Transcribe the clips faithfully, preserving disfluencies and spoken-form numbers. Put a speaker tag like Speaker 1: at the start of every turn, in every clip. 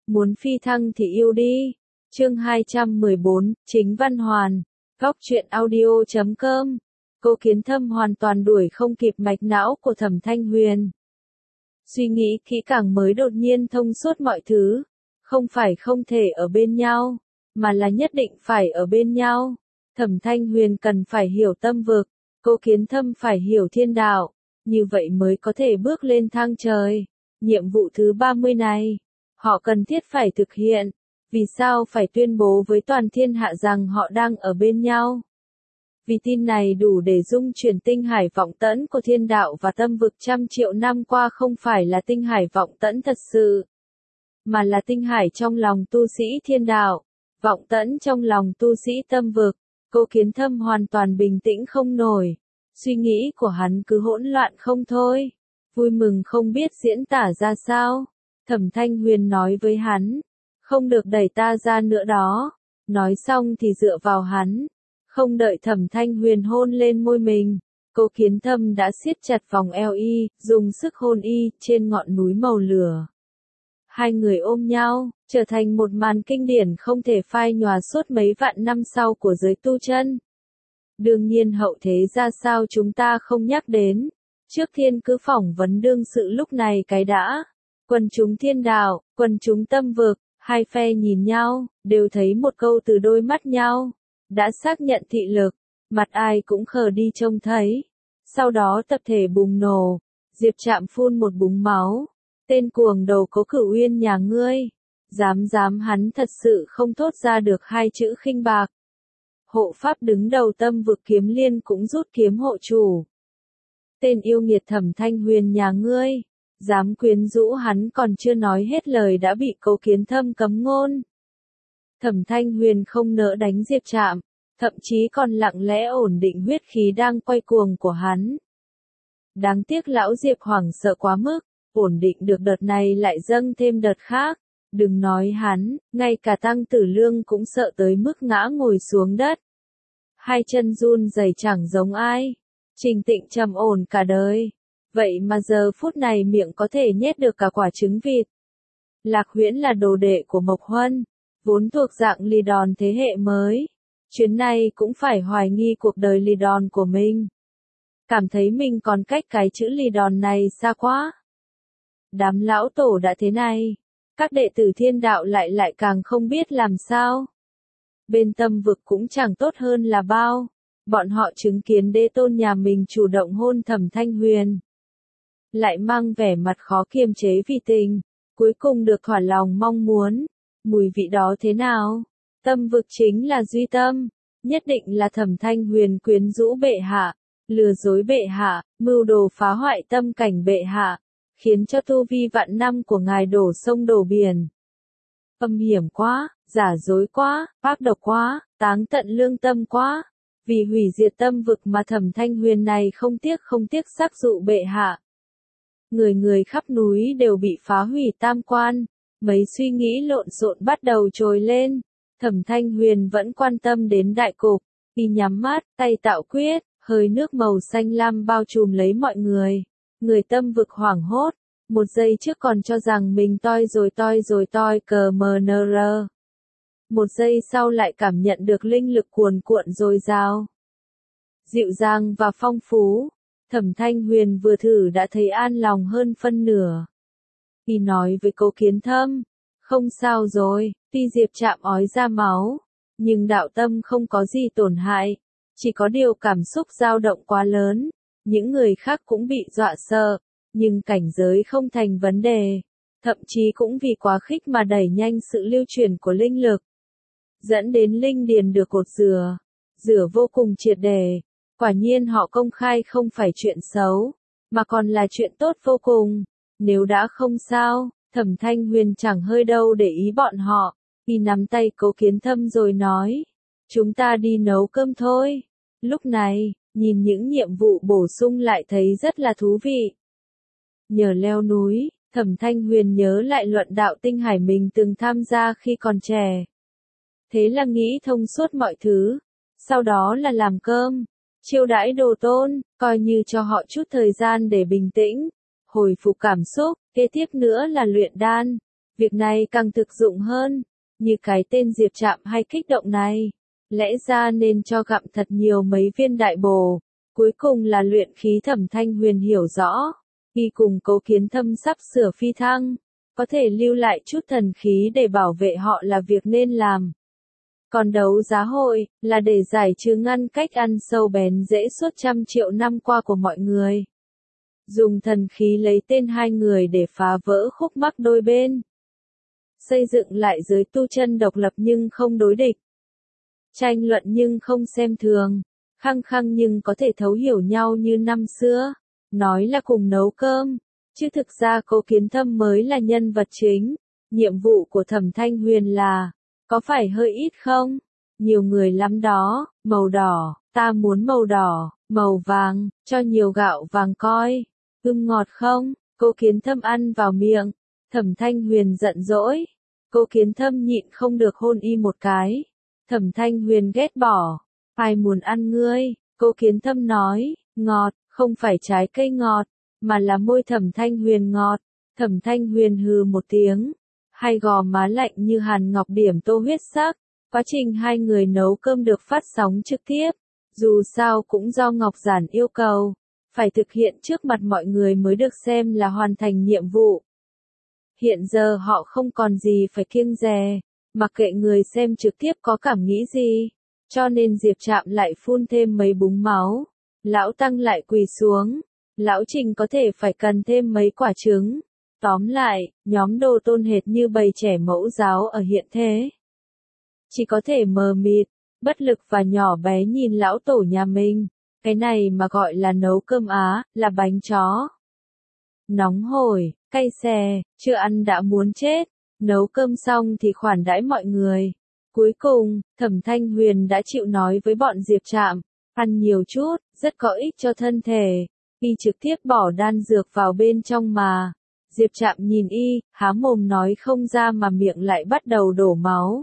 Speaker 1: muốn phi thăng thì yêu đi. Chương hai trăm mười bốn, Chính Văn Hoàn, góc truyện audio chấm com. Cô Kiến Thâm hoàn toàn đuổi không kịp mạch não của Thẩm Thanh Huyền. Suy nghĩ kỹ càng mới đột nhiên thông suốt mọi thứ. Không phải không thể ở bên nhau, mà là nhất định phải ở bên nhau. Thẩm Thanh Huyền cần phải hiểu tâm vực, cô Kiến Thâm phải hiểu thiên đạo, như vậy mới có thể bước lên thang trời. Nhiệm vụ thứ ba mươi này, họ cần thiết phải thực hiện. Vì sao phải tuyên bố với toàn thiên hạ rằng họ đang ở bên nhau? Vì tin này đủ để dung chuyển tinh hải vọng tẫn của thiên đạo và tâm vực trăm triệu năm qua không phải là tinh hải vọng tẫn thật sự, mà là tinh hải trong lòng tu sĩ thiên đạo, vọng tẫn trong lòng tu sĩ tâm vực. Cô Kiến Thâm hoàn toàn bình tĩnh không nổi, suy nghĩ của hắn cứ hỗn loạn không thôi, vui mừng không biết diễn tả ra sao. Thẩm Thanh Huyền nói với hắn, không được đẩy ta ra nữa đó. Nói xong thì dựa vào hắn, không đợi Thẩm Thanh Huyền hôn lên môi mình, cô Kiến Thâm đã siết chặt vòng eo y, dùng sức hôn y trên ngọn núi màu lửa. Hai người ôm nhau, trở thành một màn kinh điển không thể phai nhòa suốt mấy vạn năm sau của giới tu chân. Đương nhiên hậu thế ra sao chúng ta không nhắc đến. Trước thiên cứ phỏng vấn đương sự lúc này cái đã. Quần chúng thiên đạo, quần chúng tâm vực, hai phe nhìn nhau, đều thấy một câu từ đôi mắt nhau. Đã xác nhận thị lực, mặt ai cũng khờ đi trông thấy. Sau đó tập thể bùng nổ, Diệp Trạm phun một búng máu. Tên cuồng đầu Cố Cửu Uyên nhà ngươi, dám dám hắn thật sự không thốt ra được hai chữ khinh bạc. Hộ pháp đứng đầu tâm vực Kiếm Liên cũng rút kiếm hộ chủ. Tên yêu nghiệt Thẩm Thanh Huyền nhà ngươi, dám quyến rũ hắn còn chưa nói hết lời đã bị Cố Kiến Thâm cấm ngôn. Thẩm Thanh Huyền không nỡ đánh Diệp Trạm, thậm chí còn lặng lẽ ổn định huyết khí đang quay cuồng của hắn. Đáng tiếc lão Diệp hoảng sợ quá mức, ổn định được đợt này lại dâng thêm đợt khác. Đừng nói hắn, ngay cả Tăng Tử Lương cũng sợ tới mức ngã ngồi xuống đất. Hai chân run rẩy chẳng giống ai. Trình Tịnh trầm ổn cả đời. Vậy mà giờ phút này miệng có thể nhét được cả quả trứng vịt. Lạc Huyễn là đồ đệ của Mộc Huân, vốn thuộc dạng lì đòn thế hệ mới. Chuyến này cũng phải hoài nghi cuộc đời lì đòn của mình. Cảm thấy mình còn cách cái chữ lì đòn này xa quá. Đám lão tổ đã thế này, các đệ tử thiên đạo lại lại càng không biết làm sao. Bên tâm vực cũng chẳng tốt hơn là bao. Bọn họ chứng kiến đế tôn nhà mình chủ động hôn Thẩm Thanh Huyền, lại mang vẻ mặt khó kiềm chế vì tình, cuối cùng được thỏa lòng mong muốn. Mùi vị đó thế nào? Tâm vực chính là duy tâm, nhất định là Thẩm Thanh Huyền quyến rũ bệ hạ, lừa dối bệ hạ, mưu đồ phá hoại tâm cảnh bệ hạ, khiến cho tu vi vạn năm của ngài đổ sông đổ biển. Âm hiểm quá, giả dối quá, ác độc quá, táng tận lương tâm quá. Vì hủy diệt tâm vực mà Thẩm Thanh Huyền này không tiếc không tiếc sắc dụ bệ hạ. Người người khắp núi đều bị phá hủy tam quan, mấy suy nghĩ lộn xộn bắt đầu trồi lên. Thẩm Thanh Huyền vẫn quan tâm đến đại cục, y nhắm mắt, tay tạo quyết, hơi nước màu xanh lam bao trùm lấy mọi người. Người tâm vực hoảng hốt, một giây trước còn cho rằng mình toi rồi toi rồi toi cờ mờ nờ rờ. Một giây sau lại cảm nhận được linh lực cuồn cuộn dồi dào, dịu dàng và phong phú. Thẩm Thanh Huyền vừa thử đã thấy an lòng hơn phân nửa. Y nói với Cố Kiến Thâm, không sao rồi, tuy Diệp Trạm ói ra máu, nhưng đạo tâm không có gì tổn hại, chỉ có điều cảm xúc dao động quá lớn. Những người khác cũng bị dọa sợ, nhưng cảnh giới không thành vấn đề, thậm chí cũng vì quá khích mà đẩy nhanh sự lưu chuyển của linh lực, dẫn đến linh điền được cột rửa, rửa vô cùng triệt để. Quả nhiên họ công khai không phải chuyện xấu, mà còn là chuyện tốt vô cùng. Nếu đã không sao, Thẩm Thanh Huyền chẳng hơi đâu để ý bọn họ, y nắm tay Cố Kiến Thâm rồi nói, chúng ta đi nấu cơm thôi. Lúc này, nhìn những nhiệm vụ bổ sung lại thấy rất là thú vị. Nhờ leo núi, Thẩm Thanh Huyền nhớ lại luận đạo tinh hải mình từng tham gia khi còn trẻ. Thế là nghĩ thông suốt mọi thứ. Sau đó là làm cơm, chiêu đãi đồ tôn, coi như cho họ chút thời gian để bình tĩnh, hồi phục cảm xúc. Kế tiếp nữa là luyện đan. Việc này càng thực dụng hơn, như cái tên Diệp Trạm hay kích động này. Lẽ ra nên cho gặm thật nhiều mấy viên đại bồ. Cuối cùng là luyện khí Thẩm Thanh Huyền hiểu rõ. Khi cùng Cố Kiến Thâm sắp sửa phi thăng, có thể lưu lại chút thần khí để bảo vệ họ là việc nên làm. Còn đấu giá hội, là để giải trừ ngăn cách ăn sâu bén rễ suốt trăm triệu năm qua của mọi người. Dùng thần khí lấy tên hai người để phá vỡ khúc mắc đôi bên. Xây dựng lại giới tu chân độc lập nhưng không đối địch. Tranh luận nhưng không xem thường. Khăng khăng nhưng có thể thấu hiểu nhau như năm xưa. Nói là cùng nấu cơm. Chứ thực ra Cố Kiến Thâm mới là nhân vật chính. Nhiệm vụ của Thẩm Thanh Huyền là, có phải hơi ít không? Nhiều người lắm đó, màu đỏ, ta muốn màu đỏ, màu vàng, cho nhiều gạo vàng coi. Ưm ngọt không? Cố Kiến Thâm ăn vào miệng. Thẩm Thanh Huyền giận dỗi. Cố Kiến Thâm nhịn không được hôn y một cái. Thẩm Thanh Huyền ghét bỏ. Ai muốn ăn ngươi? Cố Kiến Thâm nói, ngọt, không phải trái cây ngọt, mà là môi Thẩm Thanh Huyền ngọt. Thẩm Thanh Huyền hừ một tiếng. Hai gò má lạnh như hàn ngọc điểm tô huyết sắc. Quá trình hai người nấu cơm được phát sóng trực tiếp. Dù sao cũng do Ngọc Giản yêu cầu. Phải thực hiện trước mặt mọi người mới được xem là hoàn thành nhiệm vụ. Hiện giờ họ không còn gì phải kiêng dè, mặc kệ người xem trực tiếp có cảm nghĩ gì. Cho nên Diệp Trạm lại phun thêm mấy búng máu. Lão Tăng lại quỳ xuống. Lão Trình có thể phải cần thêm mấy quả trứng. Tóm lại, nhóm Đồ Tôn hệt như bầy trẻ mẫu giáo ở hiện thế. Chỉ có thể mờ mịt, bất lực và nhỏ bé nhìn lão tổ nhà mình. Cái này mà gọi là nấu cơm á, là bánh chó. Nóng hổi, cay xè, chưa ăn đã muốn chết. Nấu cơm xong thì khoản đãi mọi người. Cuối cùng, Thẩm Thanh Huyền đã chịu nói với bọn Diệp Trạm, ăn nhiều chút, rất có ích cho thân thể. Y trực tiếp bỏ đan dược vào bên trong mà. Diệp Trạm nhìn y, há mồm nói không ra mà miệng lại bắt đầu đổ máu.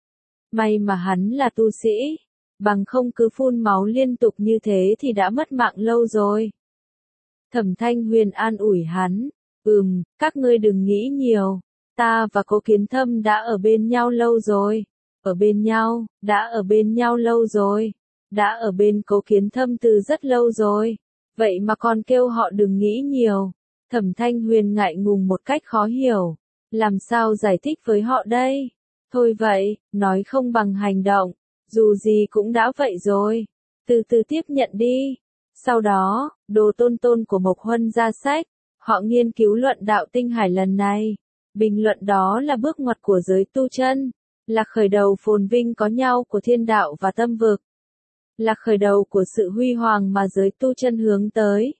Speaker 1: May mà hắn là tu sĩ, bằng không cứ phun máu liên tục như thế thì đã mất mạng lâu rồi. Thẩm Thanh Huyền an ủi hắn, ừm, các ngươi đừng nghĩ nhiều, ta và Cố Kiến Thâm đã ở bên nhau lâu rồi. Ở bên nhau, đã ở bên nhau lâu rồi. Đã ở bên Cố Kiến Thâm từ rất lâu rồi. Vậy mà còn kêu họ đừng nghĩ nhiều. Thẩm Thanh Huyền ngại ngùng một cách khó hiểu. Làm sao giải thích với họ đây? Thôi vậy, nói không bằng hành động. Dù gì cũng đã vậy rồi. Từ từ tiếp nhận đi. Sau đó, Đồ Tôn Tôn của Mộc Huân ra sách. Họ nghiên cứu luận đạo tinh hải lần này. Bình luận đó là bước ngoặt của giới tu chân. Là khởi đầu phồn vinh có nhau của thiên đạo và tâm vực. Là khởi đầu của sự huy hoàng mà giới tu chân hướng tới.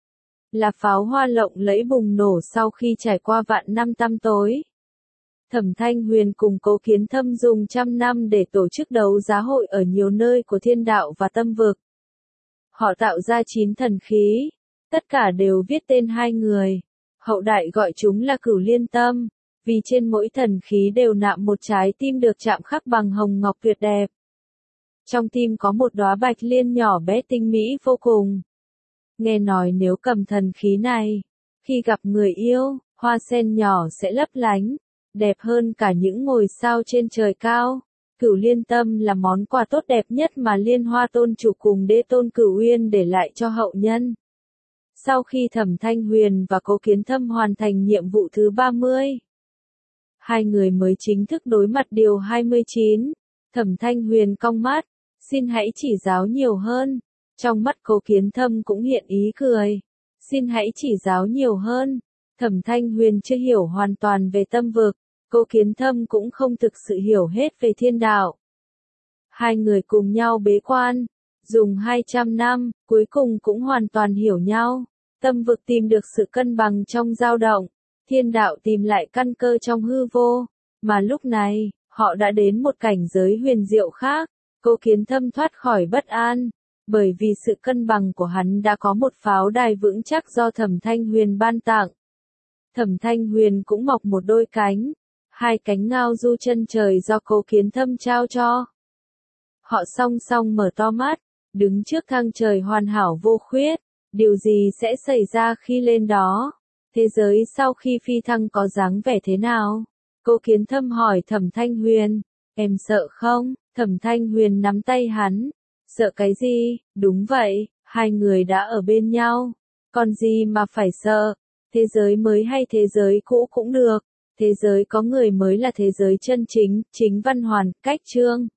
Speaker 1: Là pháo hoa lộng lẫy bùng nổ sau khi trải qua vạn năm tăm tối. Thẩm Thanh Huyền cùng Cố Kiến Thâm dùng trăm năm để tổ chức đấu giá hội ở nhiều nơi của thiên đạo và tâm vực. Họ tạo ra chín thần khí. Tất cả đều viết tên hai người. Hậu đại gọi chúng là Cửu Liên Tâm. Vì trên mỗi thần khí đều nạm một trái tim được chạm khắc bằng hồng ngọc tuyệt đẹp. Trong tim có một đóa bạch liên nhỏ bé tinh mỹ vô cùng. Nghe nói nếu cầm thần khí này, khi gặp người yêu, hoa sen nhỏ sẽ lấp lánh, đẹp hơn cả những ngôi sao trên trời cao. Cửu Liên Tâm là món quà tốt đẹp nhất mà Liên Hoa Tôn chủ cùng Đế Tôn Cửu Uyên để lại cho hậu nhân. Sau khi Thẩm Thanh Huyền và Cố Kiến Thâm hoàn thành nhiệm vụ thứ ba mươi, hai người mới chính thức đối mặt điều hai mươi chín. Thẩm Thanh Huyền cong mắt, xin hãy chỉ giáo nhiều hơn. Trong mắt Cố Kiến Thâm cũng hiện ý cười. Xin hãy chỉ giáo nhiều hơn. Thẩm Thanh Huyền chưa hiểu hoàn toàn về tâm vực. Cố Kiến Thâm cũng không thực sự hiểu hết về thiên đạo. Hai người cùng nhau bế quan, dùng hai trăm năm, cuối cùng cũng hoàn toàn hiểu nhau. Tâm vực tìm được sự cân bằng trong dao động. Thiên đạo tìm lại căn cơ trong hư vô. Mà lúc này, họ đã đến một cảnh giới huyền diệu khác. Cố Kiến Thâm thoát khỏi bất an. Bởi vì sự cân bằng của hắn đã có một pháo đài vững chắc do Thẩm Thanh Huyền ban tặng. Thẩm Thanh Huyền cũng mọc một đôi cánh. Hai cánh ngao du chân trời do Cố Kiến Thâm trao cho. Họ song song mở to mắt, đứng trước thang trời hoàn hảo vô khuyết. Điều gì sẽ xảy ra khi lên đó? Thế giới sau khi phi thăng có dáng vẻ thế nào? Cô Kiến Thâm hỏi Thẩm Thanh Huyền, em sợ không? Thẩm Thanh Huyền nắm tay hắn, sợ cái gì? Đúng vậy, hai người đã ở bên nhau, còn gì mà phải sợ? Thế giới mới hay thế giới cũ cũng được, thế giới có người mới là thế giới chân chính. Chính Văn Hoàn, cách chương